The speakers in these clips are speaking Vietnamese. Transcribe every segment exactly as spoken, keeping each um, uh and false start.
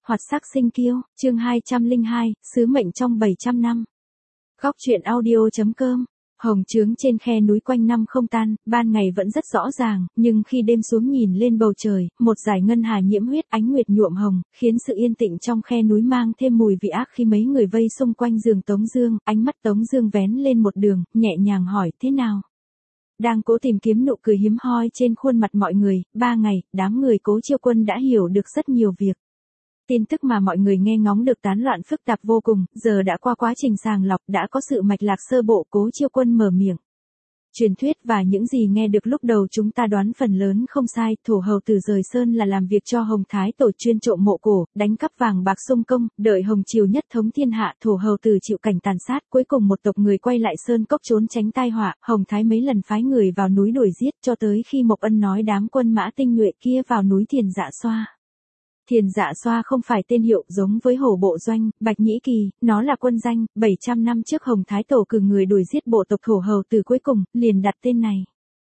Hoạt sắc sinh kiêu, chương hai trăm lẻ hai, sứ mệnh trong bảy trăm năm. Góc truyện audio.com. Hồng trướng trên khe núi quanh năm không tan, ban ngày vẫn rất rõ ràng, nhưng khi đêm xuống nhìn lên bầu trời, một dải ngân hà nhiễm huyết ánh nguyệt nhuộm hồng, khiến sự yên tĩnh trong khe núi mang thêm mùi vị ác khi mấy người vây xung quanh giường Tống Dương, ánh mắt Tống Dương vén lên một đường, nhẹ nhàng hỏi, thế nào? Đang cố tìm kiếm nụ cười hiếm hoi trên khuôn mặt mọi người, ba ngày, đám người Cố Chiêu Quân đã hiểu được rất nhiều việc. Tin tức mà mọi người nghe ngóng được tán loạn phức tạp vô cùng, giờ đã qua quá trình sàng lọc, đã có sự mạch lạc sơ bộ. Cố Chiêu Quân mở miệng. Truyền thuyết và những gì nghe được lúc đầu chúng ta đoán phần lớn không sai, Thổ Hầu Tử rời sơn là làm việc cho Hồng Thái Tổ chuyên trộm mộ cổ, đánh cắp vàng bạc sông công, đợi Hồng Triều nhất thống thiên hạ, Thổ Hầu Tử chịu cảnh tàn sát, cuối cùng một tộc người quay lại sơn cốc trốn tránh tai họa, Hồng Thái mấy lần phái người vào núi đuổi giết, cho tới khi Mộc Ân nói đám quân mã tinh nhuệ kia vào núi Thiền Dạ Xoa. Thiền Dạ Xoa không phải tên hiệu giống với Hổ Bộ Doanh, Bạch Nhĩ Kỳ, nó là quân danh, bảy trăm năm trước Hồng Thái Tổ cử người đuổi giết bộ tộc Thổ Hầu Tử cuối cùng, liền đặt tên này.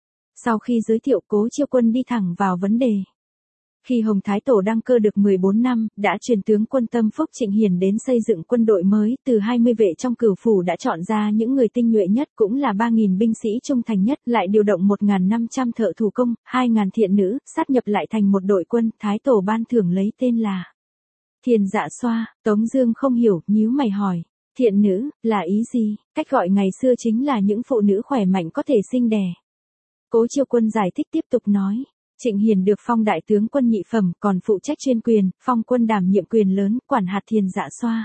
Sau khi giới thiệu, Cố Chiêu Quân đi thẳng vào vấn đề. Khi Hồng Thái Tổ đăng cơ được mười bốn năm, đã truyền tướng quân Tâm Phúc Trịnh Hiền đến xây dựng quân đội mới, từ hai mươi vệ trong Cửu Phủ đã chọn ra những người tinh nhuệ nhất, cũng là ba nghìn binh sĩ trung thành nhất, lại điều động một nghìn năm trăm thợ thủ công, hai nghìn thiện nữ, sát nhập lại thành một đội quân, Thái Tổ ban thưởng lấy tên là Thiền Dạ Xoa. Tống Dương không hiểu, nhíu mày hỏi, thiện nữ, là ý gì? Cách gọi ngày xưa chính là những phụ nữ khỏe mạnh có thể sinh đẻ. Cố Chiêu Quân giải thích tiếp tục nói. Trịnh Hiền được phong đại tướng quân nhị phẩm, còn phụ trách chuyên quyền, phong quân đảm nhiệm quyền lớn, quản hạt Thiền Dạ Xoa.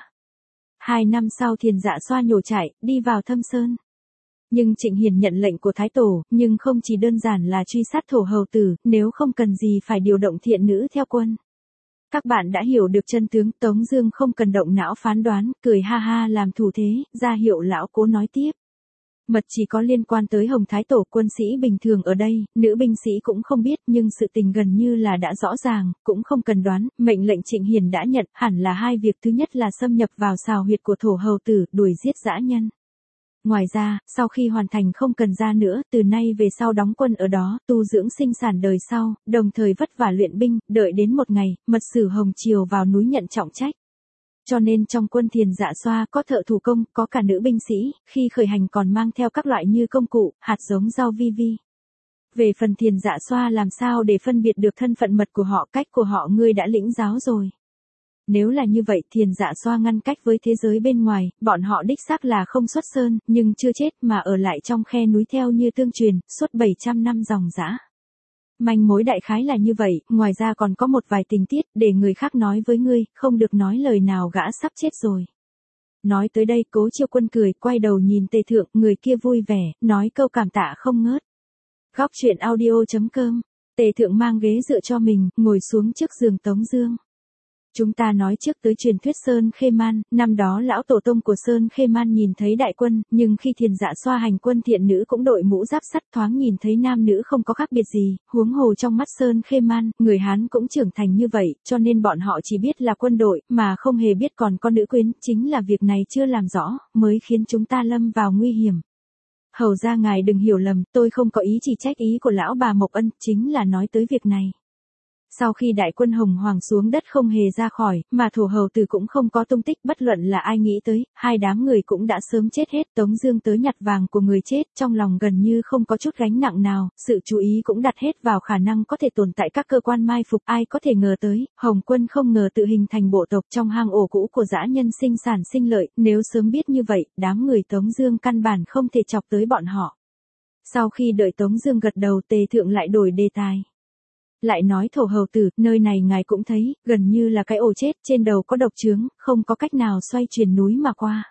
Hai năm sau Thiền Dạ Xoa nhổ trại, đi vào Thâm Sơn. Nhưng Trịnh Hiền nhận lệnh của Thái Tổ, nhưng không chỉ đơn giản là truy sát Thổ Hầu Tử, nếu không cần gì phải điều động thiện nữ theo quân. Các bạn đã hiểu được chân tướng. Tống Dương không cần động não phán đoán, cười ha ha làm thủ thế, ra hiệu lão Cố nói tiếp. Mật chỉ có liên quan tới Hồng Thái Tổ, quân sĩ bình thường ở đây, nữ binh sĩ cũng không biết, nhưng sự tình gần như là đã rõ ràng, cũng không cần đoán, mệnh lệnh Trịnh Hiền đã nhận, hẳn là hai việc, thứ nhất là xâm nhập vào sào huyệt của Thổ Hầu Tử, đuổi giết dã nhân. Ngoài ra, sau khi hoàn thành không cần ra nữa, từ nay về sau đóng quân ở đó, tu dưỡng sinh sản đời sau, đồng thời vất vả luyện binh, đợi đến một ngày, mật sử Hồng Triều vào núi nhận trọng trách. Cho nên trong quân Thiền Dạ Xoa có thợ thủ công, có cả nữ binh sĩ, khi khởi hành còn mang theo các loại như công cụ, hạt giống rau vi vi. Về phần Thiền Dạ Xoa làm sao để phân biệt được thân phận mật của họ, cách của họ ngươi đã lĩnh giáo rồi. Nếu là như vậy, Thiền Dạ Xoa ngăn cách với thế giới bên ngoài, bọn họ đích xác là không xuất sơn, nhưng chưa chết mà ở lại trong khe núi theo như tương truyền, suốt bảy trăm năm dòng dã. Manh mối đại khái là như vậy, ngoài ra còn có một vài tình tiết, để người khác nói với ngươi, không được nói lời nào, gã sắp chết rồi. Nói tới đây, Cố Chiêu Quân cười, quay đầu nhìn Tề Thượng, người kia vui vẻ, nói câu cảm tạ không ngớt. Góc truyện audio.com. Tề Thượng mang ghế dựa cho mình, ngồi xuống trước giường Tống Dương. Chúng ta nói trước tới truyền thuyết Sơn Khê Man, năm đó lão tổ tông của Sơn Khê Man nhìn thấy đại quân, nhưng khi Thiền Dạ Xoa hành quân thiện nữ cũng đội mũ giáp sắt, thoáng nhìn thấy nam nữ không có khác biệt gì, huống hồ trong mắt Sơn Khê Man, người Hán cũng trưởng thành như vậy, cho nên bọn họ chỉ biết là quân đội, mà không hề biết còn có nữ quyến, chính là việc này chưa làm rõ, mới khiến chúng ta lâm vào nguy hiểm. Hầu ra ngài đừng hiểu lầm, tôi không có ý chỉ trách, ý của lão bà Mộc Ân, chính là nói tới việc này. Sau khi đại quân Hồng Hoàng xuống đất không hề ra khỏi, mà Thổ Hầu Tử cũng không có tung tích, bất luận là ai nghĩ tới, hai đám người cũng đã sớm chết hết. Tống Dương tới nhặt vàng của người chết, trong lòng gần như không có chút gánh nặng nào, sự chú ý cũng đặt hết vào khả năng có thể tồn tại các cơ quan mai phục. Ai có thể ngờ tới, Hồng Quân không ngờ tự hình thành bộ tộc trong hang ổ cũ của dã nhân sinh sản sinh lợi, nếu sớm biết như vậy, đám người Tống Dương căn bản không thể chọc tới bọn họ. Sau khi đợi Tống Dương gật đầu, Tề Thượng lại đổi đề tài. Lại nói Thổ Hầu Tử, nơi này ngài cũng thấy, gần như là cái ổ chết, trên đầu có độc chướng, không có cách nào xoay chuyển núi mà qua.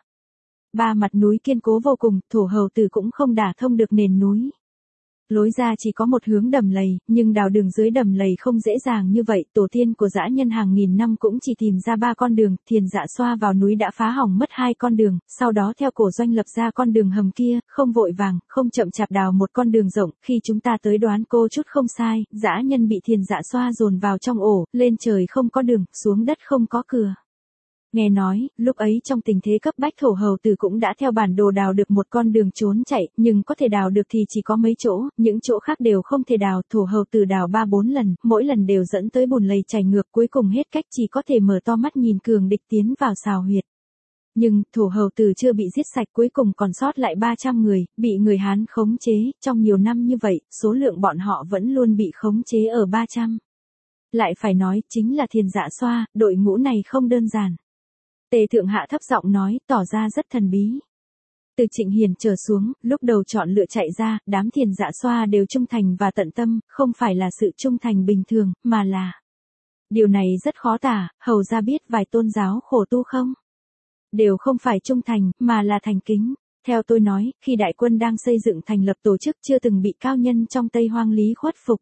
Ba mặt núi kiên cố vô cùng, Thổ Hầu Tử cũng không đả thông được nền núi. Lối ra chỉ có một hướng đầm lầy, nhưng đào đường dưới đầm lầy không dễ dàng như vậy, tổ tiên của dã nhân hàng nghìn năm cũng chỉ tìm ra ba con đường, Thiền Dạ Xoa vào núi đã phá hỏng mất hai con đường, sau đó theo cổ doanh lập ra con đường hầm kia, không vội vàng, không chậm chạp đào một con đường rộng, khi chúng ta tới đoán cô chút không sai, dã nhân bị Thiền Dạ Xoa dồn vào trong ổ, lên trời không có đường, xuống đất không có cửa. Nghe nói, lúc ấy trong tình thế cấp bách thổ hầu tử cũng đã theo bản đồ đào được một con đường trốn chạy, nhưng có thể đào được thì chỉ có mấy chỗ, những chỗ khác đều không thể đào. Thổ hầu tử đào ba bốn lần, mỗi lần đều dẫn tới bùn lầy chảy ngược, cuối cùng hết cách chỉ có thể mở to mắt nhìn cường địch tiến vào xào huyệt. Nhưng, thổ hầu tử chưa bị giết sạch, cuối cùng còn sót lại ba trăm người, bị người Hán khống chế. Trong nhiều năm như vậy, số lượng bọn họ vẫn luôn bị khống chế ở ba trăm. Lại phải nói, chính là Thiền Dạ Xoa, đội ngũ này không đơn giản. Tề Thượng Hạ thấp giọng nói, tỏ ra rất thần bí. Từ Trịnh Hiền trở xuống, lúc đầu chọn lựa chạy ra, đám Thiền Dạ Xoa đều trung thành và tận tâm, không phải là sự trung thành bình thường, mà là... Điều này rất khó tả, hầu ra biết vài tôn giáo khổ tu không? Đều không phải trung thành, mà là thành kính. Theo tôi nói, khi đại quân đang xây dựng thành lập tổ chức chưa từng bị cao nhân trong Tây Hoang Lý khuất phục.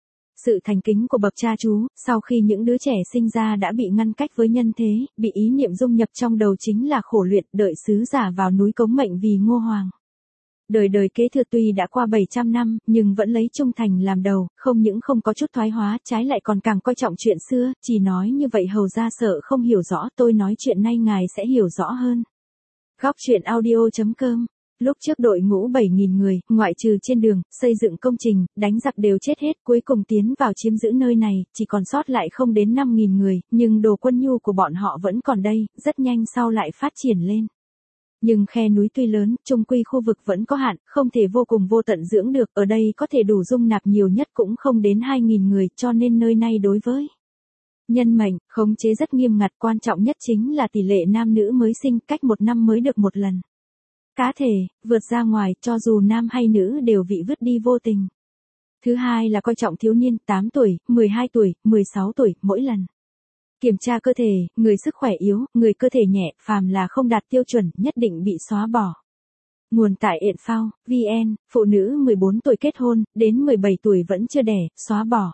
Sự thành kính của bậc cha chú, sau khi những đứa trẻ sinh ra đã bị ngăn cách với nhân thế, bị ý niệm dung nhập trong đầu chính là khổ luyện, đợi sứ giả vào núi cống mệnh vì Ngô Hoàng. Đời đời kế thừa tuy đã qua bảy trăm năm, nhưng vẫn lấy trung thành làm đầu, không những không có chút thoái hóa, trái lại còn càng coi trọng chuyện xưa, chỉ nói như vậy hầu ra sợ không hiểu rõ, tôi nói chuyện nay ngài sẽ hiểu rõ hơn. Góc truyện audio chấm com. Lúc trước đội ngũ bảy nghìn người, ngoại trừ trên đường, xây dựng công trình, đánh giặc đều chết hết, cuối cùng tiến vào chiếm giữ nơi này, chỉ còn sót lại không đến năm nghìn người, nhưng đồ quân nhu của bọn họ vẫn còn đây, rất nhanh sau lại phát triển lên. Nhưng khe núi tuy lớn, chung quy khu vực vẫn có hạn, không thể vô cùng vô tận dưỡng được, ở đây có thể đủ dung nạp nhiều nhất cũng không đến hai nghìn người, cho nên nơi này đối với nhân mệnh, khống chế rất nghiêm ngặt, quan trọng nhất chính là tỷ lệ nam nữ mới sinh, cách một năm mới được một lần. Cá thể, vượt ra ngoài, cho dù nam hay nữ đều bị vứt đi vô tình. Thứ hai là coi trọng thiếu niên, tám tuổi, mười hai tuổi, mười sáu tuổi, mỗi lần. Kiểm tra cơ thể, người sức khỏe yếu, người cơ thể nhẹ, phàm là không đạt tiêu chuẩn, nhất định bị xóa bỏ. Nguồn tại Ện Phao, vn, phụ nữ mười bốn tuổi kết hôn, đến mười bảy tuổi vẫn chưa đẻ, xóa bỏ.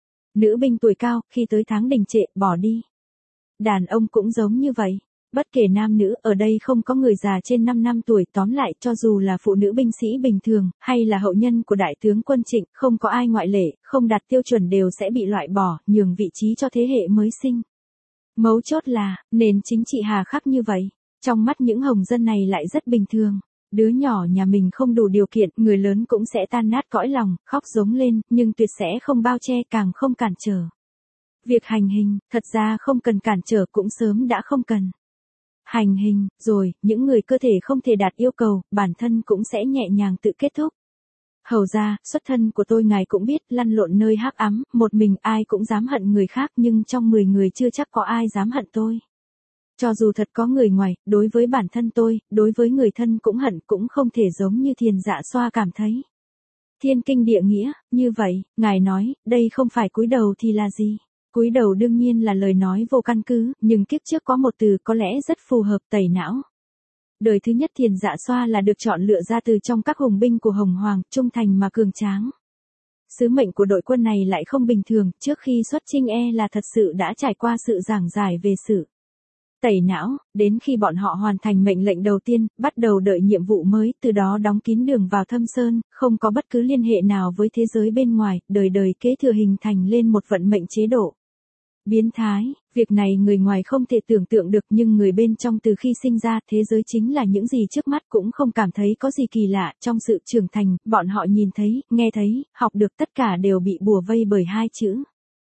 Nữ binh tuổi cao, khi tới tháng đình trệ, bỏ đi. Đàn ông cũng giống như vậy. Bất kể nam nữ, ở đây không có người già trên năm năm tuổi, tóm lại cho dù là phụ nữ binh sĩ bình thường, hay là hậu nhân của đại tướng quân Trịnh, không có ai ngoại lệ, không đạt tiêu chuẩn đều sẽ bị loại bỏ, nhường vị trí cho thế hệ mới sinh. Mấu chốt là, nền chính trị hà khắc như vậy, trong mắt những hồng dân này lại rất bình thường. Đứa nhỏ nhà mình không đủ điều kiện, người lớn cũng sẽ tan nát cõi lòng, khóc giống lên, nhưng tuyệt sẽ không bao che, càng không cản trở. Việc hành hình, thật ra không cần cản trở cũng sớm đã không cần. Hành hình, rồi, những người cơ thể không thể đạt yêu cầu, bản thân cũng sẽ nhẹ nhàng tự kết thúc. Hầu ra, xuất thân của tôi ngài cũng biết, lăn lộn nơi hắc ám, một mình ai cũng dám hận người khác, nhưng trong mười người chưa chắc có ai dám hận tôi. Cho dù thật có người ngoài, đối với bản thân tôi, đối với người thân cũng hận, cũng không thể giống như Thiền Dạ Xoa cảm thấy. Thiên kinh địa nghĩa, như vậy, ngài nói, đây không phải cúi đầu thì là gì? Cúi đầu đương nhiên là lời nói vô căn cứ, nhưng kiếp trước có một từ có lẽ rất phù hợp, tẩy não. Đời thứ nhất Thiền Dạ Xoa là được chọn lựa ra từ trong các hùng binh của Hồng Hoàng, trung thành mà cường tráng. Sứ mệnh của đội quân này lại không bình thường, trước khi xuất chinh e là thật sự đã trải qua sự giảng giải về sự tẩy não, đến khi bọn họ hoàn thành mệnh lệnh đầu tiên, bắt đầu đợi nhiệm vụ mới, từ đó đóng kín đường vào Thâm Sơn, không có bất cứ liên hệ nào với thế giới bên ngoài, đời đời kế thừa hình thành lên một vận mệnh chế độ. Biến thái, việc này người ngoài không thể tưởng tượng được, nhưng người bên trong từ khi sinh ra, thế giới chính là những gì trước mắt cũng không cảm thấy có gì kỳ lạ, trong sự trưởng thành, bọn họ nhìn thấy, nghe thấy, học được tất cả đều bị bùa vây bởi hai chữ.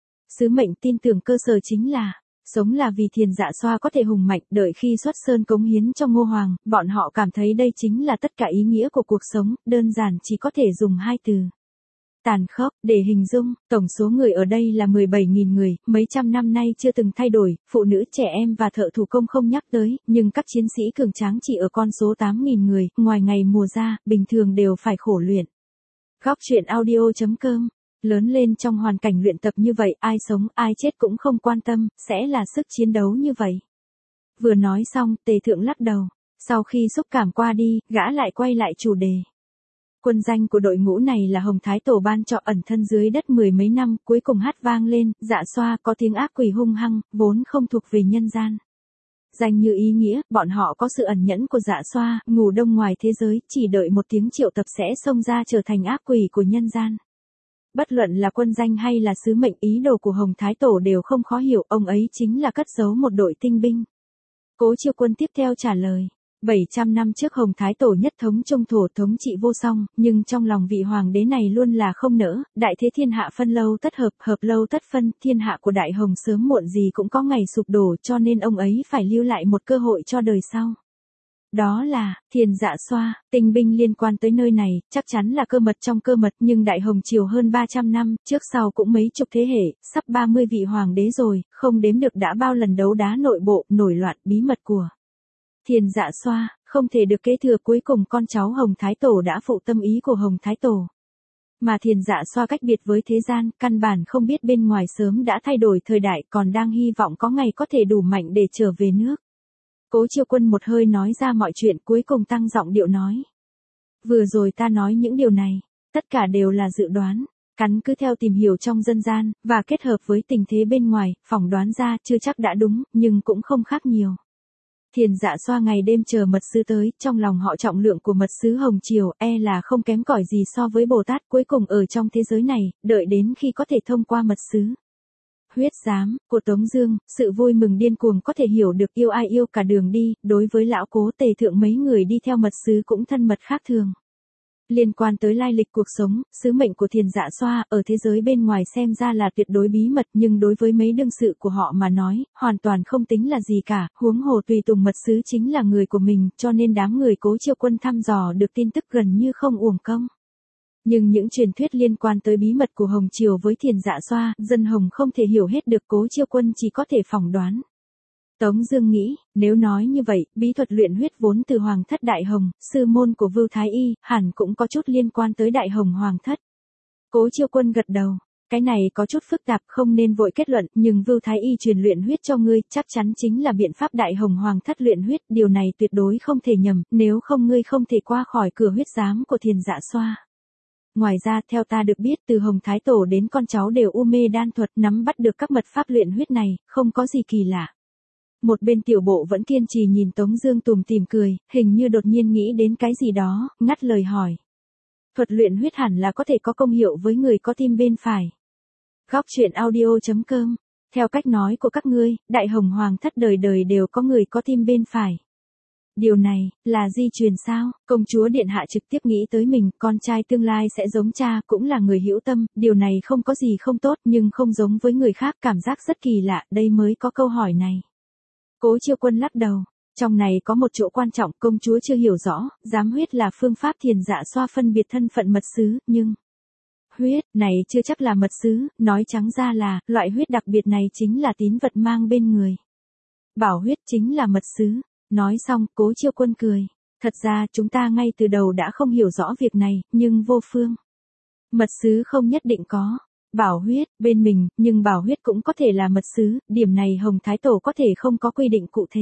Sứ mệnh tin tưởng cơ sở chính là, sống là vì Thiền Dạ Xoa có thể hùng mạnh, đợi khi xuất sơn cống hiến cho Ngô Hoàng, bọn họ cảm thấy đây chính là tất cả ý nghĩa của cuộc sống, đơn giản chỉ có thể dùng hai từ. Tàn khốc, để hình dung, tổng số người ở đây là mười bảy nghìn người, mấy trăm năm nay chưa từng thay đổi, phụ nữ, trẻ em và thợ thủ công không nhắc tới, nhưng các chiến sĩ cường tráng chỉ ở con số tám nghìn người, ngoài ngày mùa ra, bình thường đều phải khổ luyện. Góc truyện audio chấm com. Lớn lên trong hoàn cảnh luyện tập như vậy, ai sống, ai chết cũng không quan tâm, sẽ là sức chiến đấu như vậy. Vừa nói xong, Tề Thượng lắc đầu. Sau khi xúc cảm qua đi, gã lại quay lại chủ đề. Quân danh của đội ngũ này là Hồng Thái Tổ ban cho, ẩn thân dưới đất mười mấy năm, cuối cùng hát vang lên, Dạ Xoa có tiếng ác quỷ hung hăng, vốn không thuộc về nhân gian. Danh như ý nghĩa, bọn họ có sự ẩn nhẫn của Dạ Xoa, ngủ đông ngoài thế giới, chỉ đợi một tiếng triệu tập sẽ xông ra trở thành ác quỷ của nhân gian. Bất luận là quân danh hay là sứ mệnh, ý đồ của Hồng Thái Tổ đều không khó hiểu, ông ấy chính là cất giấu một đội tinh binh. Cố Chiêu Quân tiếp theo trả lời. bảy trăm năm trước Hồng Thái Tổ nhất thống trung thổ thống trị vô song, nhưng trong lòng vị hoàng đế này luôn là không nỡ, đại thế thiên hạ phân lâu tất hợp, hợp lâu tất phân, thiên hạ của Đại Hồng sớm muộn gì cũng có ngày sụp đổ, cho nên ông ấy phải lưu lại một cơ hội cho đời sau. Đó là, Thiền Dạ Xoa, tinh binh liên quan tới nơi này, chắc chắn là cơ mật trong cơ mật, nhưng Đại Hồng triều hơn ba trăm năm, trước sau cũng mấy chục thế hệ, sắp ba mươi vị hoàng đế rồi, không đếm được đã bao lần đấu đá nội bộ, nổi loạn, bí mật của Thiền Dạ Xoa, không thể được kế thừa, cuối cùng con cháu Hồng Thái Tổ đã phụ tâm ý của Hồng Thái Tổ. Mà Thiền Dạ Xoa cách biệt với thế gian, căn bản không biết bên ngoài sớm đã thay đổi thời đại, còn đang hy vọng có ngày có thể đủ mạnh để trở về nước. Cố Chiêu Quân một hơi nói ra mọi chuyện, cuối cùng tăng giọng điệu nói. Vừa rồi ta nói những điều này, tất cả đều là dự đoán, căn cứ theo tìm hiểu trong dân gian, và kết hợp với tình thế bên ngoài, phỏng đoán ra chưa chắc đã đúng, nhưng cũng không khác nhiều. Thiền Dạ Xoa ngày đêm chờ mật sứ tới, trong lòng họ trọng lượng của mật sứ Hồng Triều e là không kém cỏi gì so với Bồ Tát, cuối cùng ở trong thế giới này, đợi đến khi có thể thông qua mật sứ huyết giám của Tống Dương, sự vui mừng điên cuồng có thể hiểu được, yêu ai yêu cả đường đi, đối với lão Cố Tề Thượng mấy người đi theo mật sứ cũng thân mật khác thường. Liên quan tới lai lịch cuộc sống, sứ mệnh của Thiền Dạ Xoa ở thế giới bên ngoài xem ra là tuyệt đối bí mật, nhưng đối với mấy đương sự của họ mà nói, hoàn toàn không tính là gì cả, huống hồ tùy tùng mật sứ chính là người của mình, cho nên đám người Cố Chiêu Quân thăm dò được tin tức gần như không uổng công. Nhưng những truyền thuyết liên quan tới bí mật của Hồng Triều với Thiền Dạ Xoa, dân Hồng không thể hiểu hết được, Cố Chiêu Quân chỉ có thể phỏng đoán. Tống Dương nghĩ, nếu nói như vậy, bí thuật luyện huyết vốn từ Hoàng thất Đại Hồng, sư môn của Vưu Thái Y, hẳn cũng có chút liên quan tới Đại Hồng Hoàng thất. Cố Chiêu Quân gật đầu, cái này có chút phức tạp, không nên vội kết luận, nhưng Vưu Thái Y truyền luyện huyết cho ngươi, chắc chắn chính là biện pháp Đại Hồng Hoàng thất luyện huyết, điều này tuyệt đối không thể nhầm, nếu không ngươi không thể qua khỏi cửa huyết giám của Thiền Dạ Xoa. Ngoài ra, theo ta được biết, từ Hồng Thái Tổ đến con cháu đều u mê đan thuật, nắm bắt được các mật pháp luyện huyết này, không có gì kỳ lạ. Một bên Tiểu Bộ vẫn kiên trì nhìn Tống Dương tủm tỉm cười, hình như đột nhiên nghĩ đến cái gì đó, ngắt lời hỏi. Thuật luyện huyết hẳn là có thể có công hiệu với người có tim bên phải. Góc truyện audio chấm com. Theo cách nói của các ngươi, Đại Hồng Hoàng thất đời đời đều có người có tim bên phải. Điều này, là di truyền sao? Công chúa Điện Hạ trực tiếp nghĩ tới mình, con trai tương lai sẽ giống cha, cũng là người hữu tâm, điều này không có gì không tốt, nhưng không giống với người khác, cảm giác rất kỳ lạ, đây mới có câu hỏi này. Cố Chiêu Quân lắc đầu, trong này có một chỗ quan trọng, công chúa chưa hiểu rõ, giám huyết là phương pháp Thiền Dạ Xoa phân biệt thân phận mật sứ, nhưng huyết này chưa chắc là mật sứ, nói trắng ra là, loại huyết đặc biệt này chính là tín vật mang bên người. Bảo huyết chính là mật sứ. Nói xong, Cố Chiêu Quân cười. Thật ra, chúng ta ngay từ đầu đã không hiểu rõ việc này, nhưng vô phương. Mật sứ không nhất định có bảo huyết bên mình, nhưng bảo huyết cũng có thể là mật sứ, điểm này Hồng Thái Tổ có thể không có quy định cụ thể.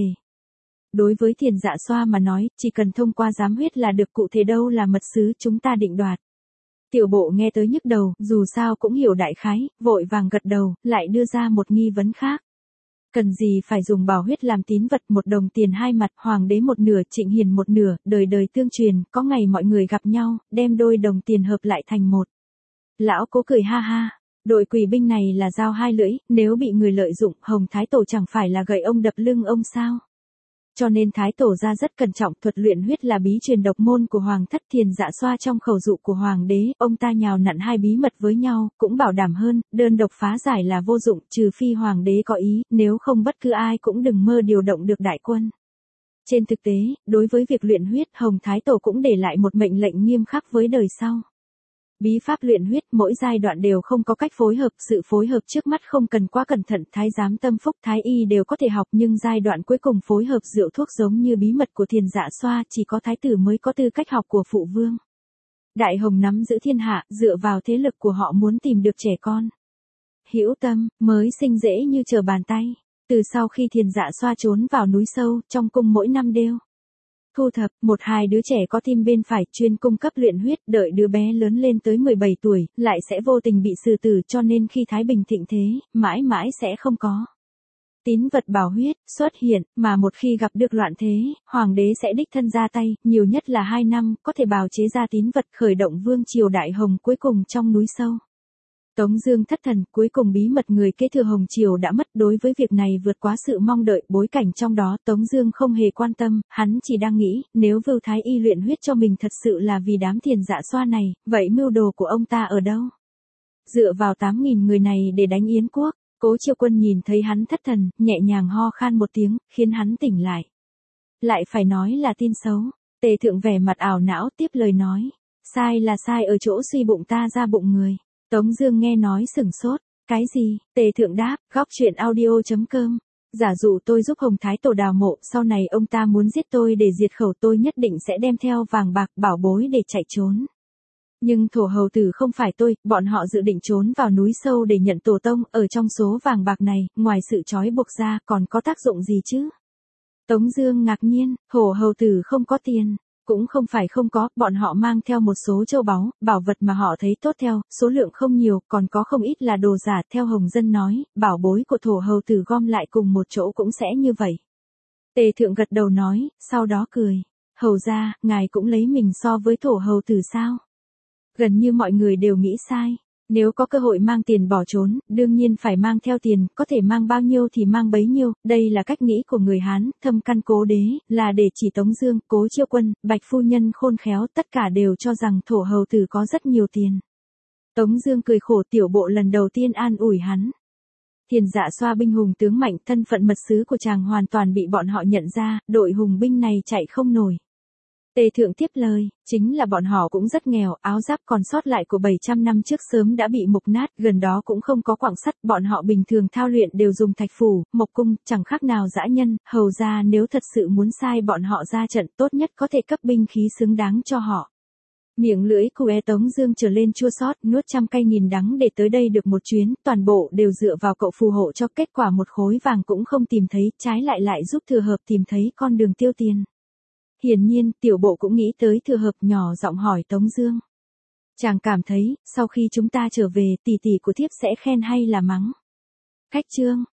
Đối với Thiền Dạ Xoa mà nói, chỉ cần thông qua giám huyết là được, cụ thể đâu là mật sứ chúng ta định đoạt. Tiểu Bộ nghe tới nhức đầu, dù sao cũng hiểu đại khái, vội vàng gật đầu, lại đưa ra một nghi vấn khác. Cần gì phải dùng bảo huyết làm tín vật, một đồng tiền hai mặt, hoàng đế một nửa, Trịnh Hiền một nửa, đời đời tương truyền, có ngày mọi người gặp nhau, đem đôi đồng tiền hợp lại thành một. Lão Cố cười ha ha, đội quỷ binh này là dao hai lưỡi, nếu bị người lợi dụng, Hồng Thái Tổ chẳng phải là gậy ông đập lưng ông sao? Cho nên Thái Tổ ra rất cẩn trọng, thuật luyện huyết là bí truyền độc môn của Hoàng thất. Thiền Dạ Xoa trong khẩu dụ của Hoàng đế, ông ta nhào nặn hai bí mật với nhau, cũng bảo đảm hơn, đơn độc phá giải là vô dụng, trừ phi Hoàng đế có ý, nếu không bất cứ ai cũng đừng mơ điều động được đại quân. Trên thực tế, đối với việc luyện huyết, Hồng Thái Tổ cũng để lại một mệnh lệnh nghiêm khắc với đời sau. Bí pháp luyện huyết, mỗi giai đoạn đều không có cách phối hợp, sự phối hợp trước mắt không cần quá cẩn thận, thái giám tâm phúc, thái y đều có thể học, nhưng giai đoạn cuối cùng phối hợp rượu thuốc giống như bí mật của Thiền Dạ Xoa, chỉ có thái tử mới có tư cách học của phụ vương. Đại Hồng nắm giữ thiên hạ, dựa vào thế lực của họ muốn tìm được trẻ con hữu tâm, mới sinh dễ như trở bàn tay. Từ sau khi Thiền Dạ Xoa trốn vào núi sâu, trong cung mỗi năm đều thu thập một hai đứa trẻ có tim bên phải, chuyên cung cấp luyện huyết, đợi đứa bé lớn lên tới mười bảy tuổi, lại sẽ vô tình bị xử tử, cho nên khi Thái Bình thịnh thế, mãi mãi sẽ không có tín vật bảo huyết xuất hiện, mà một khi gặp được loạn thế, Hoàng đế sẽ đích thân ra tay, nhiều nhất là hai năm, có thể bào chế ra tín vật, khởi động vương triều Đại Hồng cuối cùng trong núi sâu. Tống Dương thất thần, cuối cùng bí mật người kế thừa Hồng Triều đã mất, đối với việc này vượt quá sự mong đợi, bối cảnh trong đó Tống Dương không hề quan tâm, hắn chỉ đang nghĩ, nếu Vưu Thái Y luyện huyết cho mình thật sự là vì đám tiền dạ xoa này, vậy mưu đồ của ông ta ở đâu? Dựa vào tám nghìn người này để đánh Yến quốc. Cố Chiêu Quân nhìn thấy hắn thất thần, nhẹ nhàng ho khan một tiếng, khiến hắn tỉnh lại. Lại phải nói là tin xấu. Tề Thượng vẻ mặt ảo não tiếp lời nói, sai là sai ở chỗ suy bụng ta ra bụng người. Tống Dương nghe nói sửng sốt, cái gì? Tề Thượng đáp, góc truyện audio chấm com. Giả dụ tôi giúp Hồng Thái Tổ đào mộ, sau này ông ta muốn giết tôi để diệt khẩu, tôi nhất định sẽ đem theo vàng bạc bảo bối để chạy trốn. Nhưng thổ hầu tử không phải tôi, bọn họ dự định trốn vào núi sâu để nhận tổ tông, ở trong số vàng bạc này, ngoài sự trói buộc ra, còn có tác dụng gì chứ? Tống Dương ngạc nhiên, thổ hầu tử không có tiền. Cũng không phải không có, bọn họ mang theo một số châu báu, bảo vật mà họ thấy tốt theo, số lượng không nhiều, còn có không ít là đồ giả, theo Hồng Dân nói, bảo bối của thổ hầu tử gom lại cùng một chỗ cũng sẽ như vậy. Tề Thượng gật đầu nói, sau đó cười, hầu gia, ngài cũng lấy mình so với thổ hầu tử sao? Gần như mọi người đều nghĩ sai. Nếu có cơ hội mang tiền bỏ trốn, đương nhiên phải mang theo tiền, có thể mang bao nhiêu thì mang bấy nhiêu, đây là cách nghĩ của người Hán, thâm căn cố đế, là để chỉ Tống Dương, Cố Chiêu Quân, Bạch Phu Nhân khôn khéo, tất cả đều cho rằng thổ hầu tử có rất nhiều tiền. Tống Dương cười khổ, tiểu bộ lần đầu tiên an ủi hắn. Tiền Dạ Xoa binh hùng tướng mạnh, thân phận mật sứ của chàng hoàn toàn bị bọn họ nhận ra, đội hùng binh này chạy không nổi. Tề Thượng tiếp lời, chính là bọn họ cũng rất nghèo, áo giáp còn sót lại của bảy trăm năm trước sớm đã bị mục nát, gần đó cũng không có quặng sắt, bọn họ bình thường thao luyện đều dùng thạch phủ, mộc cung, chẳng khác nào dã nhân, hầu ra nếu thật sự muốn sai bọn họ ra trận, tốt nhất có thể cấp binh khí xứng đáng cho họ. Miệng lưỡi của e Tống Dương trở lên chua xót, nuốt trăm cay nghìn đắng để tới đây được một chuyến, toàn bộ đều dựa vào cậu phù hộ cho, kết quả một khối vàng cũng không tìm thấy, trái lại lại giúp Thừa Hợp tìm thấy con đường tiêu tiền. Hiển nhiên, tiểu bộ cũng nghĩ tới Thừa Hợp, nhỏ giọng hỏi Tống Dương. Chàng cảm thấy, sau khi chúng ta trở về, tỷ tỷ của thiếp sẽ khen hay là mắng? Khách chương.